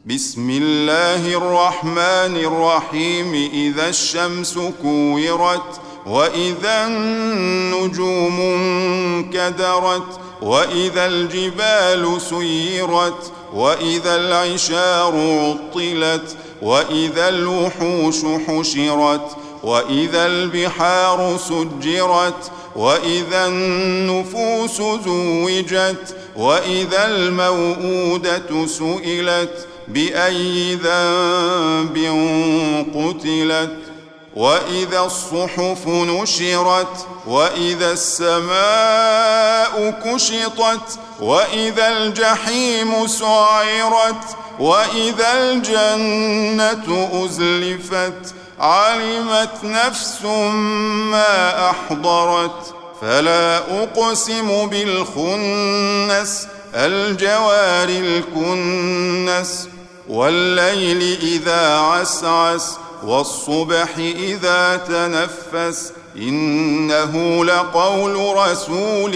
بسم الله الرحمن الرحيم. إذا الشمس كورت وإذا النجوم انكدرت وإذا الجبال سيرت وإذا العشار عطلت وإذا الوحوش حشرت وإذا البحار سجرت وإذا النفوس زوجت وإذا الموءودة سئلت بأي ذنب قتلت وإذا الصحف نشرت وإذا السماء كشطت وإذا الجحيم سعرت وإذا الجنة أزلفت علمت نفس ما أحضرت فلا أقسم بالخنس الجوار الكنس والليل إذا عسعس والصبح إذا تنفس إنه لقول رسول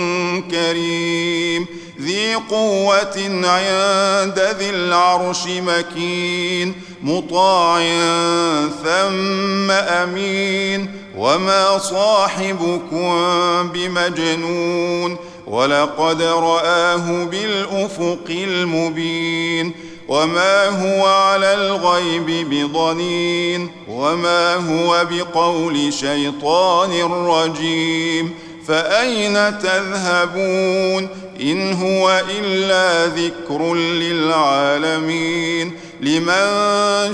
كريم ذي قوة عند ذي العرش مكين مطاع ثم أمين وما صاحبكم بمجنون ولقد رآه بالأفق المبين وما هو على الغيب بضنين وما هو بقول شيطان رجيم فأين تذهبون إن هو إلا ذكر للعالمين لمن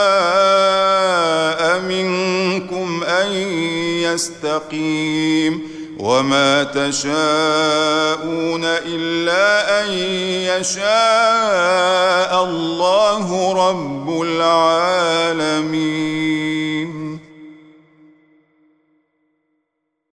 شاء منكم أن يستقيم وما تشاءون إلا أن يشاء الله رب العالمين.